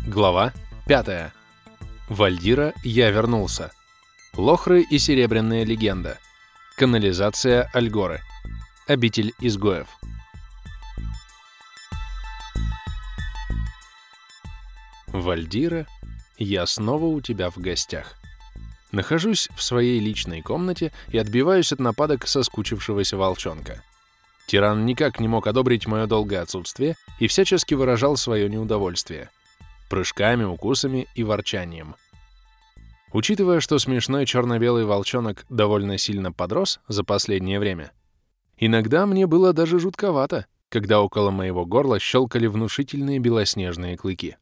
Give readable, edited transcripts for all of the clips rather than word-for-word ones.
Глава 5. Вальдира, я вернулся. Лохры и серебряная легенда. Канализация Альгоры. Обитель изгоев. Вальдира, я снова у тебя в гостях. Нахожусь в своей личной комнате и отбиваюсь от нападок соскучившегося волчонка. Тиран никак не мог одобрить мое долгое отсутствие и всячески выражал свое неудовольствие. Прыжками, укусами и ворчанием. Учитывая, что смешной черно-белый волчонок довольно сильно подрос за последнее время, иногда мне было даже жутковато, когда около моего горла щелкали внушительные белоснежные клыки.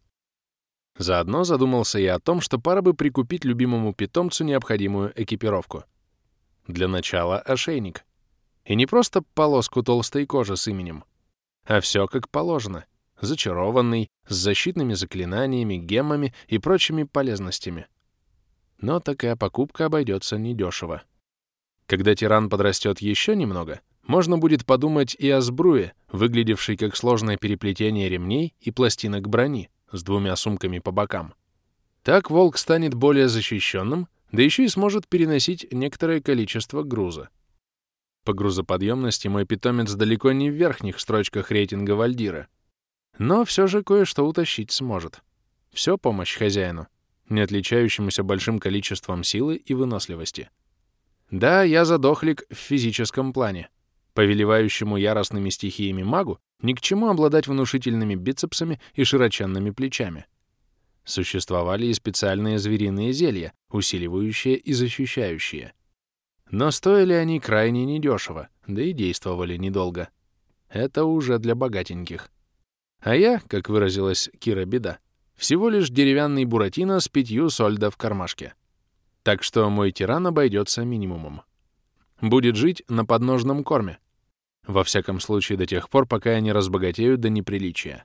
Заодно задумался я о том, что пора бы прикупить любимому питомцу необходимую экипировку. Для начала ошейник. И не просто полоску толстой кожи с именем, а все как положено. Зачарованный, с защитными заклинаниями, геммами и прочими полезностями. Но такая покупка обойдется недешево. Когда тиран подрастет еще немного, можно будет подумать и о сбруе, выглядевшей как сложное переплетение ремней и пластинок брони с двумя сумками по бокам. Так волк станет более защищенным, да еще и сможет переносить некоторое количество груза. По грузоподъемности мой питомец далеко не в верхних строчках рейтинга Вальдира, но все же кое-что утащить сможет. Все помощь хозяину, не отличающемуся большим количеством силы и выносливости. Да, я задохлик в физическом плане. Повелевающему яростными стихиями магу ни к чему обладать внушительными бицепсами и широченными плечами. Существовали и специальные звериные зелья, усиливающие и защищающие. Но стоили они крайне недешево, да и действовали недолго. Это уже для богатеньких. А я, как выразилась Кира Беда, всего лишь деревянный буратино с 5 сольдо в кармашке. Так что мой тиран обойдется минимумом. Будет жить на подножном корме. Во всяком случае до тех пор, пока я не разбогатею до неприличия.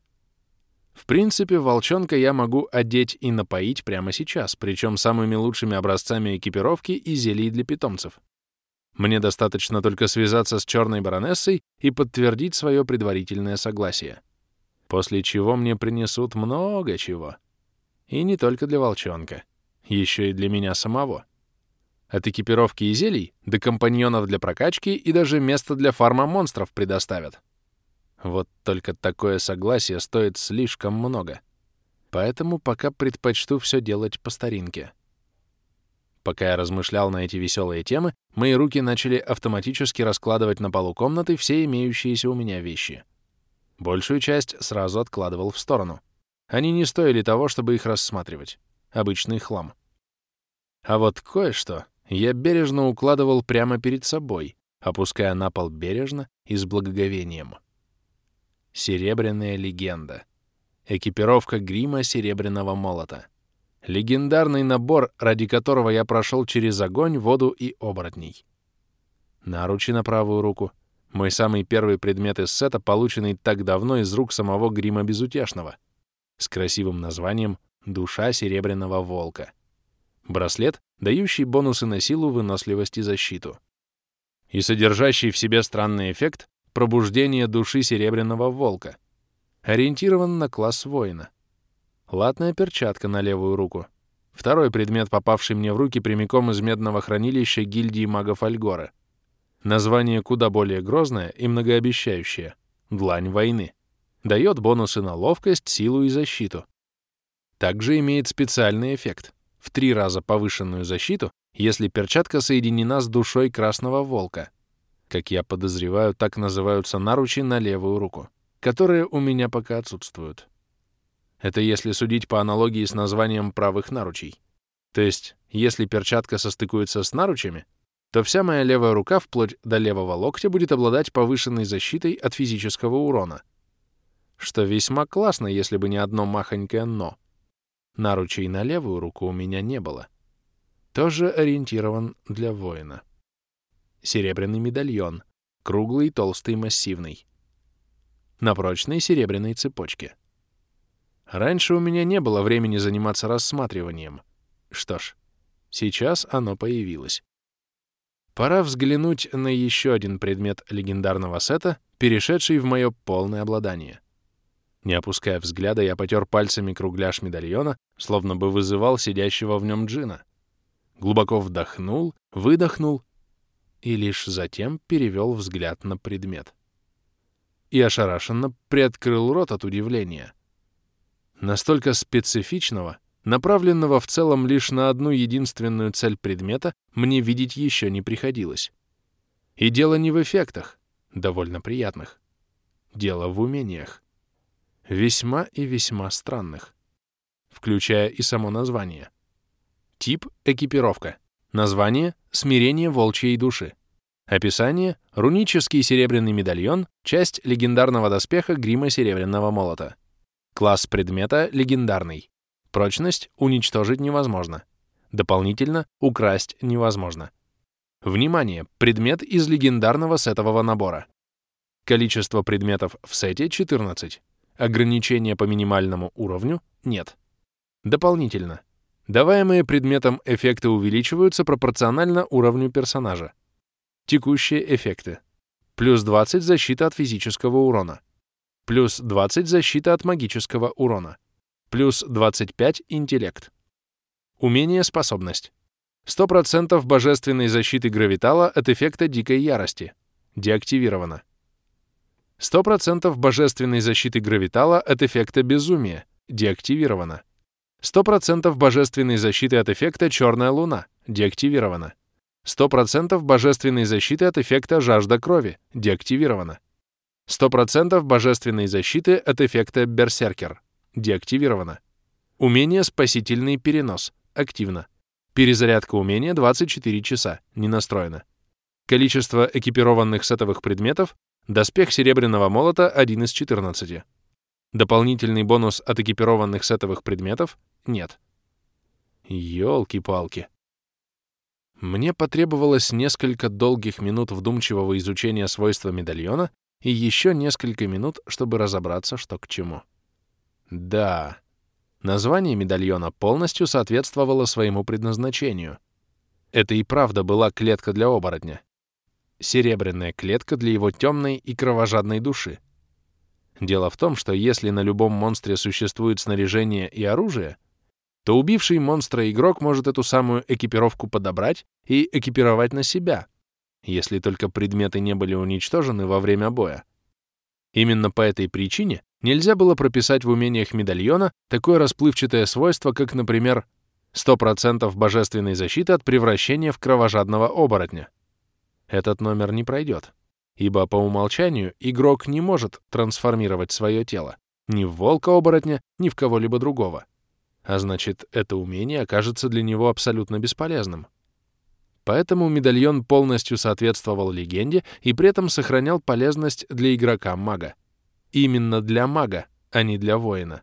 В принципе, волчонка я могу одеть и напоить прямо сейчас, причем самыми лучшими образцами экипировки и зелий для питомцев. Мне достаточно только связаться с черной баронессой и подтвердить свое предварительное согласие. После чего мне принесут много чего. И не только для волчонка. Еще и для меня самого. От экипировки и зелий до компаньонов для прокачки и даже место для фарма монстров предоставят. Вот только такое согласие стоит слишком много. Поэтому пока предпочту все делать по старинке. Пока я размышлял на эти веселые темы, мои руки начали автоматически раскладывать на полу комнаты все имеющиеся у меня вещи. Большую часть сразу откладывал в сторону. Они не стоили того, чтобы их рассматривать. Обычный хлам. А вот кое-что я бережно укладывал прямо перед собой, опуская на пол бережно и с благоговением. Серебряная легенда. Экипировка грима серебряного молота. Легендарный набор, ради которого я прошел через огонь, воду и оборотней. Наручи на правую руку. Мой самый первый предмет из сета, полученный так давно из рук самого Грима Безутешного, с красивым названием «Душа серебряного волка». Браслет, дающий бонусы на силу, выносливость и защиту. И содержащий в себе странный эффект пробуждения души серебряного волка. Ориентирован на класс воина. Латная перчатка на левую руку. Второй предмет, попавший мне в руки прямиком из медного хранилища гильдии магов Альгоры. Название куда более грозное и многообещающее — «Длань войны». Дает бонусы на ловкость, силу и защиту. Также имеет специальный эффект — в 3 раза повышенную защиту, если перчатка соединена с душой красного волка. Как я подозреваю, так называются наручи на левую руку, которые у меня пока отсутствуют. Это если судить по аналогии с названием правых наручей. То есть, если перчатка состыкуется с наручами, то вся моя левая рука вплоть до левого локтя будет обладать повышенной защитой от физического урона. Что весьма классно, если бы не одно махонькое «но». Наручей на левую руку у меня не было. Тоже ориентирован для воина. Серебряный медальон. Круглый, толстый, массивный. На прочной серебряной цепочке. Раньше у меня не было времени заниматься рассматриванием. Что ж, сейчас оно появилось. Пора взглянуть на еще один предмет легендарного сета, перешедший в мое полное обладание. Не опуская взгляда, я потер пальцами кругляш медальона, словно бы вызывал сидящего в нем джина. Глубоко вдохнул, выдохнул и лишь затем перевел взгляд на предмет. И ошарашенно приоткрыл рот от удивления. Настолько специфичного, направленного в целом лишь на одну единственную цель предмета, мне видеть еще не приходилось. И дело не в эффектах, довольно приятных. Дело в умениях. Весьма и весьма странных. Включая и само название. Тип — экипировка. Название — смирение волчьей души. Описание — рунический серебряный медальон, часть легендарного доспеха грима серебряного молота. Класс предмета — легендарный. Прочность — уничтожить невозможно. Дополнительно — украсть невозможно. Внимание! Предмет из легендарного сетового набора. Количество предметов в сете — 14. Ограничения по минимальному уровню — нет. Дополнительно. Даваемые предметом эффекты увеличиваются пропорционально уровню персонажа. Текущие эффекты. Плюс 20 защита от физического урона. Плюс 20 защита от магического урона. Плюс 25 интеллект. Умение способность. 100% божественной защиты гравитала от эффекта дикой ярости. Деактивировано. 100% божественной защиты гравитала от эффекта безумия. Деактивировано. 100% божественной защиты от эффекта черная луна. Деактивировано. 100% божественной защиты от эффекта жажда крови. Деактивировано. 100% божественной защиты от эффекта берсеркер. Деактивировано. Умение спасительный перенос. Активно. Перезарядка умения 24 часа. Не настроено. Количество экипированных сетовых предметов. Доспех серебряного молота 1 из 14. Дополнительный бонус от экипированных сетовых предметов нет. Ёлки-палки. Мне потребовалось несколько долгих минут вдумчивого изучения свойства медальона и еще несколько минут, чтобы разобраться, что к чему. Да, название медальона полностью соответствовало своему предназначению. Это и правда была клетка для оборотня. Серебряная клетка для его темной и кровожадной души. Дело в том, что если на любом монстре существует снаряжение и оружие, то убивший монстра игрок может эту самую экипировку подобрать и экипировать на себя, если только предметы не были уничтожены во время боя. Именно по этой причине нельзя было прописать в умениях медальона такое расплывчатое свойство, как, например, 100% божественной защиты от превращения в кровожадного оборотня. Этот номер не пройдет, ибо по умолчанию игрок не может трансформировать свое тело ни в волка-оборотня, ни в кого-либо другого. А значит, это умение окажется для него абсолютно бесполезным. Поэтому медальон полностью соответствовал легенде и при этом сохранял полезность для игрока-мага. Именно для мага, а не для воина.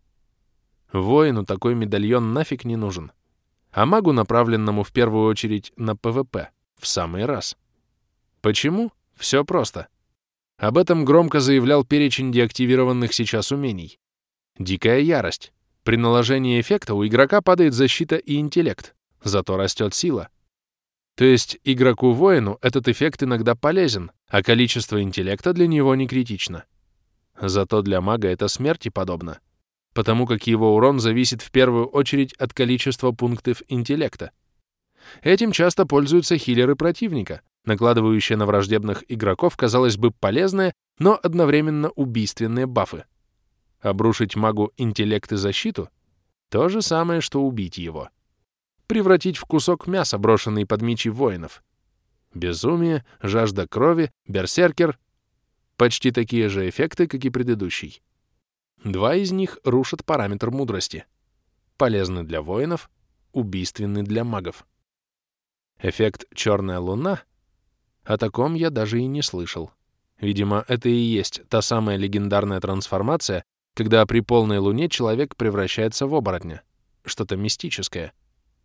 Воину такой медальон нафиг не нужен. А магу, направленному в первую очередь на ПВП, в самый раз. Почему? Все просто. Об этом громко заявлял перечень деактивированных сейчас умений. Дикая ярость. При наложении эффекта у игрока падает защита и интеллект, зато растет сила. То есть игроку-воину этот эффект иногда полезен, а количество интеллекта для него не критично. Зато для мага это смерти подобно, потому как его урон зависит в первую очередь от количества пунктов интеллекта. Этим часто пользуются хилеры противника, накладывающие на враждебных игроков, казалось бы, полезные, но одновременно убийственные бафы. Обрушить магу интеллект и защиту — то же самое, что убить его. Превратить в кусок мяса, брошенный под мечи воинов. Безумие, жажда крови, берсеркер — почти такие же эффекты, как и предыдущий. Два из них рушат параметр мудрости. Полезны для воинов, убийственны для магов. Эффект «Черная луна» — о таком я даже и не слышал. Видимо, это и есть та самая легендарная трансформация, когда при полной луне человек превращается в оборотня. Что-то мистическое.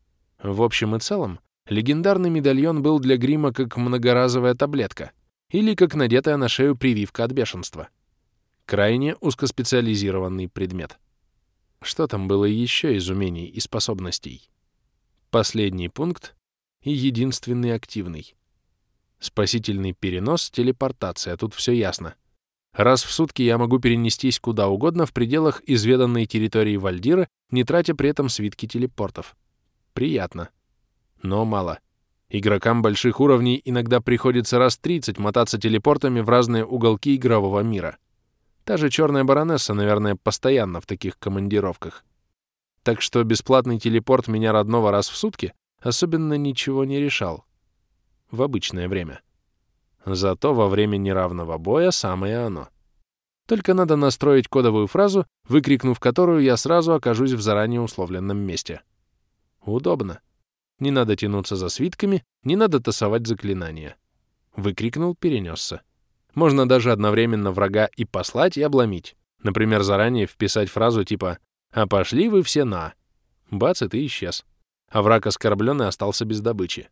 В общем и целом, легендарный медальон был для грима как многоразовая таблетка или как надетая на шею прививка от бешенства. Крайне узкоспециализированный предмет. Что там было еще из умений и способностей? Последний пункт и единственный активный. Спасительный перенос, телепортация, тут все ясно. Раз в сутки я могу перенестись куда угодно в пределах изведанной территории Вальдира, не тратя при этом свитки телепортов. Приятно. Но мало. Игрокам больших уровней иногда приходится раз 30 мотаться телепортами в разные уголки игрового мира. Та же Черная Баронесса, наверное, постоянно в таких командировках. Так что бесплатный телепорт меня родного раз в сутки особенно ничего не решал. В обычное время. Зато во время неравного боя самое оно. Только надо настроить кодовую фразу, выкрикнув которую я сразу окажусь в заранее условленном месте. Удобно. Не надо тянуться за свитками, не надо тасовать заклинания. Выкрикнул, перенесся. Можно даже одновременно врага и послать, и обломить. Например, заранее вписать фразу типа «А пошли вы все на». Бац, и ты исчез. А враг оскорбленный остался без добычи.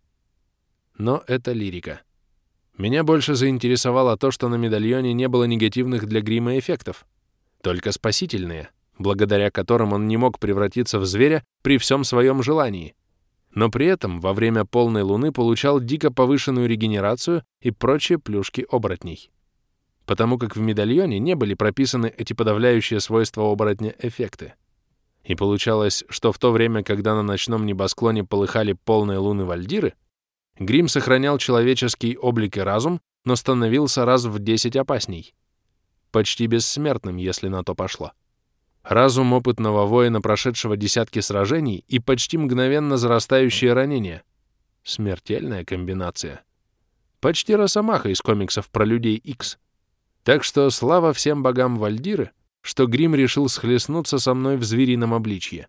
Но это лирика. Меня больше заинтересовало то, что на медальоне не было негативных для грима эффектов, только спасительные, благодаря которым он не мог превратиться в зверя при всем своем желании, но при этом во время полной луны получал дико повышенную регенерацию и прочие плюшки оборотней. Потому как в медальоне не были прописаны эти подавляющие свойства оборотня эффекты. И получалось, что в то время, когда на ночном небосклоне полыхали полные луны Вальдиры, грим сохранял человеческий облик и разум, но становился раз в 10 опасней. Почти бессмертным, если на то пошло. Разум опытного воина, прошедшего десятки сражений, и почти мгновенно зарастающие ранения. Смертельная комбинация. Почти Росомаха из комиксов про Людей Икс. Так что слава всем богам Вальдиры, что грим решил схлестнуться со мной в зверином обличье.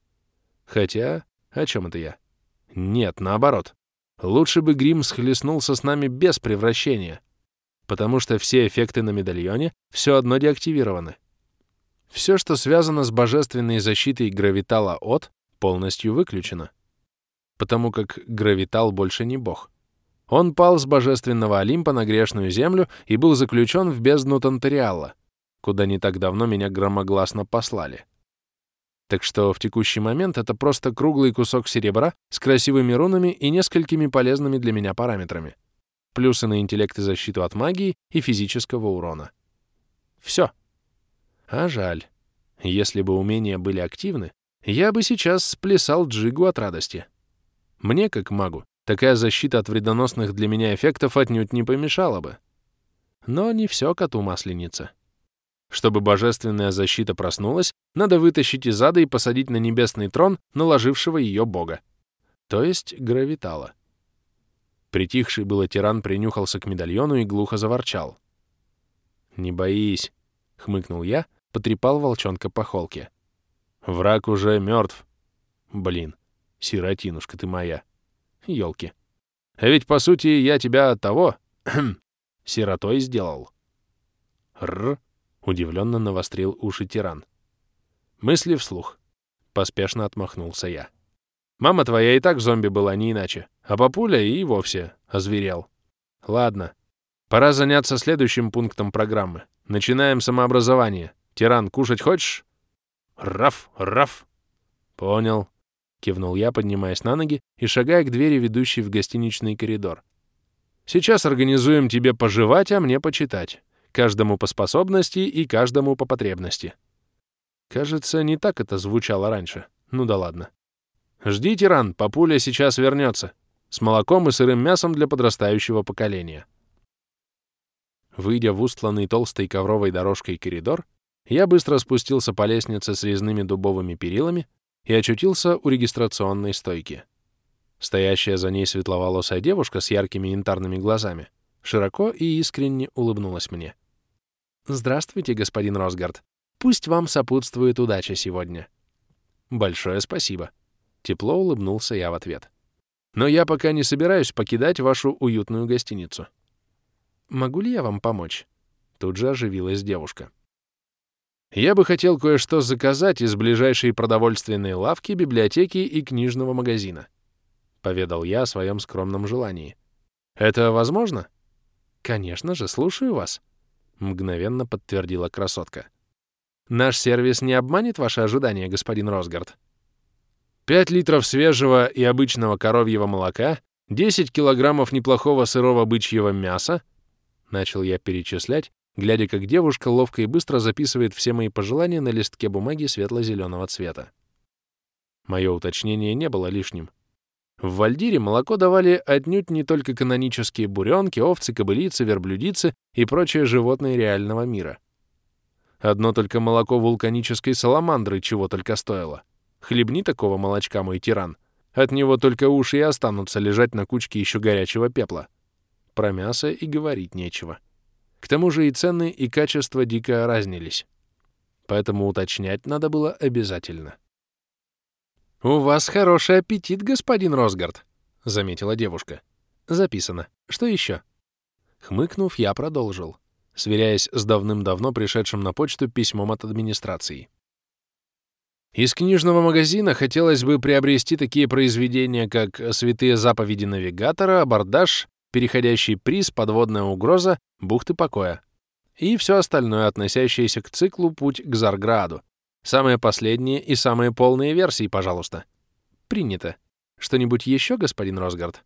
Хотя, о чем это я? Нет, наоборот. Лучше бы грим схлестнулся с нами без превращения, потому что все эффекты на медальоне все одно деактивированы. Все, что связано с божественной защитой гравитала от, полностью выключено. Потому как гравитал больше не бог. Он пал с божественного Олимпа на грешную землю и был заключен в бездну Тантариала, куда не так давно меня громогласно послали. Так что в текущий момент это просто круглый кусок серебра с красивыми рунами и несколькими полезными для меня параметрами. Плюсы на интеллект и защиту от магии и физического урона. Все. А жаль. Если бы умения были активны, я бы сейчас сплясал джигу от радости. Мне, как магу, такая защита от вредоносных для меня эффектов отнюдь не помешала бы. Но не все коту масленица. Чтобы божественная защита проснулась, надо вытащить из ада и посадить на небесный трон наложившего ее бога, то есть гравитала. Притихший было тиран принюхался к медальону и глухо заворчал. «Не боись», — хмыкнул я, потрепал волчонка по холке. «Враг уже мертв. Блин, сиротинушка ты моя. Ёлки. А ведь, по сути, я тебя от того сиротой сделал». «Рр», — удивленно навострил уши тиран. Мысли вслух. Поспешно отмахнулся я. «Мама твоя и так зомби была, не иначе, а папуля и вовсе озверел. Ладно, пора заняться следующим пунктом программы. Начинаем самообразование. Тиран, кушать хочешь?» «Раф, раф!» «Понял», — кивнул я, поднимаясь на ноги и шагая к двери, ведущей в гостиничный коридор. «Сейчас организуем тебе пожевать, а мне почитать. Каждому по способности и каждому по потребности». Кажется, не так это звучало раньше. Ну да ладно. «Жди, тиран, папуля сейчас вернется. С молоком и сырым мясом для подрастающего поколения». Выйдя в устланный толстой ковровой дорожкой коридор, я быстро спустился по лестнице с резными дубовыми перилами и очутился у регистрационной стойки. Стоящая за ней светловолосая девушка с яркими янтарными глазами широко и искренне улыбнулась мне. «Здравствуйте, господин Росгард. Пусть вам сопутствует удача сегодня». «Большое спасибо». Тепло улыбнулся я в ответ. «Но я пока не собираюсь покидать вашу уютную гостиницу». «Могу ли я вам помочь?» Тут же оживилась девушка. «Я бы хотел кое-что заказать из ближайшей продовольственной лавки, библиотеки и книжного магазина», — поведал я о своем скромном желании. «Это возможно?» «Конечно же, слушаю вас», — мгновенно подтвердила красотка. «Наш сервис не обманет ваши ожидания, господин Росгард?» 5 литров свежего и обычного коровьего молока, 10 килограммов неплохого сырого бычьего мяса, начал я перечислять, глядя, как девушка ловко и быстро записывает все мои пожелания на листке бумаги светло-зеленого цвета. Мое уточнение не было лишним. В Вальдире молоко давали отнюдь не только канонические буренки, овцы, кобылицы, верблюдицы и прочие животные реального мира. Одно только молоко вулканической саламандры чего только стоило. Хлебни такого молочка, мой тиран. От него только уши и останутся лежать на кучке еще горячего пепла. Про мясо и говорить нечего. К тому же и цены, и качество дико разнились. Поэтому уточнять надо было обязательно. «У вас хороший аппетит, господин Росгард», — заметила девушка. «Записано. Что еще?» Хмыкнув, я продолжил, сверяясь с давным-давно пришедшим на почту письмом от администрации. Из книжного магазина хотелось бы приобрести такие произведения, как «Святые заповеди навигатора», «Абордаж», «Переходящий приз», «Подводная угроза», «Бухты покоя» и все остальное, относящееся к циклу «Путь к Зарграду». Самые последние и самые полные версии, пожалуйста. Принято. Что-нибудь еще, господин Росгард?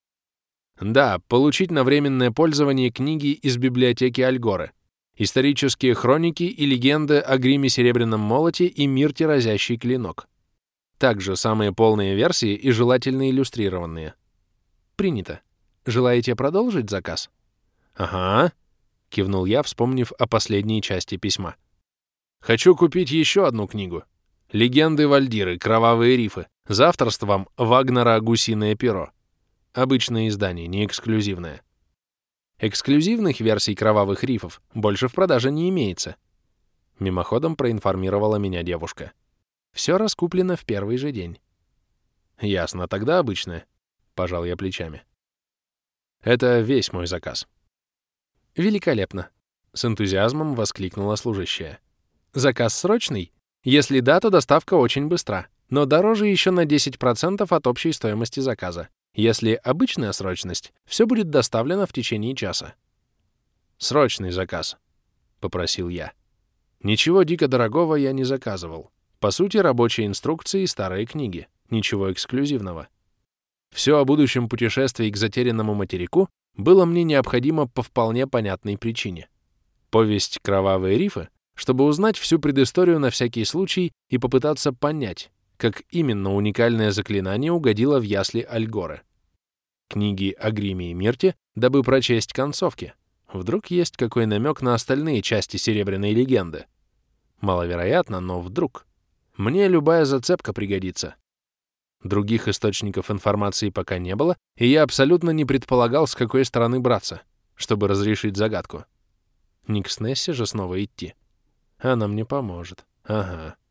Да, получить на временное пользование книги из библиотеки Альгоры. Исторические хроники и легенды о гриме Серебряном молоте и Мирте разящий клинок. Также самые полные версии и желательно иллюстрированные. Принято. Желаете продолжить заказ? Ага, кивнул я, вспомнив о последней части письма. Хочу купить еще одну книгу. «Легенды Вальдиры. Кровавые рифы». За авторством Вагнера «Гусиное перо». Обычное издание, не эксклюзивное. Эксклюзивных версий «Кровавых рифов» больше в продаже не имеется. Мимоходом проинформировала меня девушка. Все раскуплено в первый же день. Ясно, тогда обычное. Пожал я плечами. Это весь мой заказ. Великолепно. С энтузиазмом воскликнула служащая. Заказ срочный? Если да, то доставка очень быстра, но дороже еще на 10% от общей стоимости заказа. Если обычная срочность, все будет доставлено в течение часа. Срочный заказ, попросил я. Ничего дико дорогого я не заказывал. По сути, рабочие инструкции и старые книги. Ничего эксклюзивного. Все о будущем путешествии к затерянному материку было мне необходимо по вполне понятной причине. Повесть «Кровавые рифы», чтобы узнать всю предысторию на всякий случай и попытаться понять, как именно уникальное заклинание угодило в ясли Альгоры. Книги о гриме и Мирте, дабы прочесть концовки. Вдруг есть какой намек на остальные части Серебряной легенды. Маловероятно, но вдруг. Мне любая зацепка пригодится. Других источников информации пока не было, и я абсолютно не предполагал, с какой стороны браться, чтобы разрешить загадку. Не к Снессе же снова идти. Она мне поможет. Ага.